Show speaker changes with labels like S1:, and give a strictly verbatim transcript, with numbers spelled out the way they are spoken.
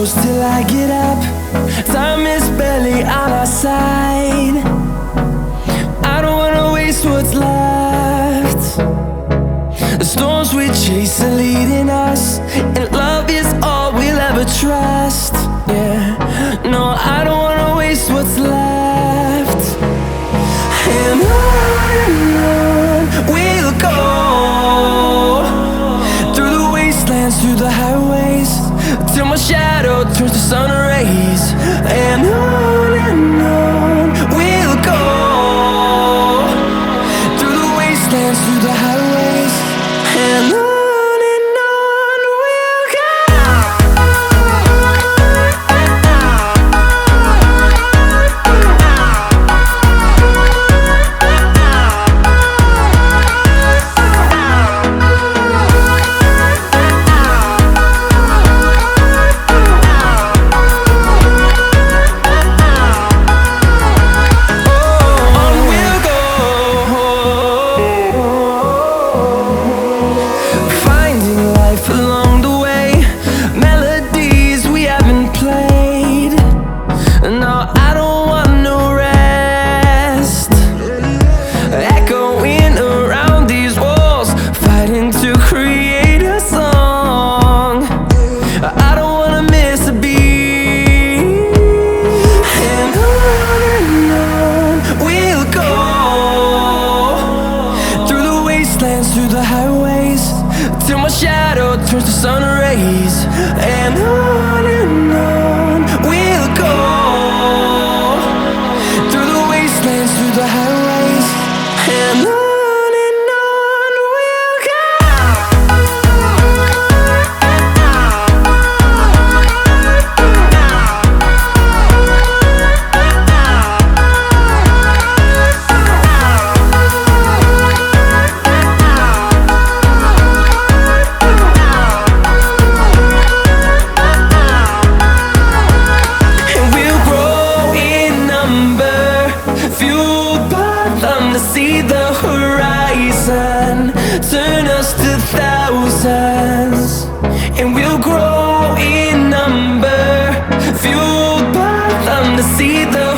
S1: goes till I get up. Time is barely on our side. I don't wanna waste what's left. The storms we chase are leading us, and love is all we'll ever trust. Yeah, no, I don't wanna waste what's left. And on and on we'll go, through the wastelands, through the highways, till my shadow turns to sun rays. And on and on we'll go, through the wastelands, through the highways, and on. Through the highways, till my shadow turns to sun rays. And on and on we'll go, through the wastelands, through the highways, and on. See the horizon turn us to thousands, and we'll grow in number, fueled by them to see the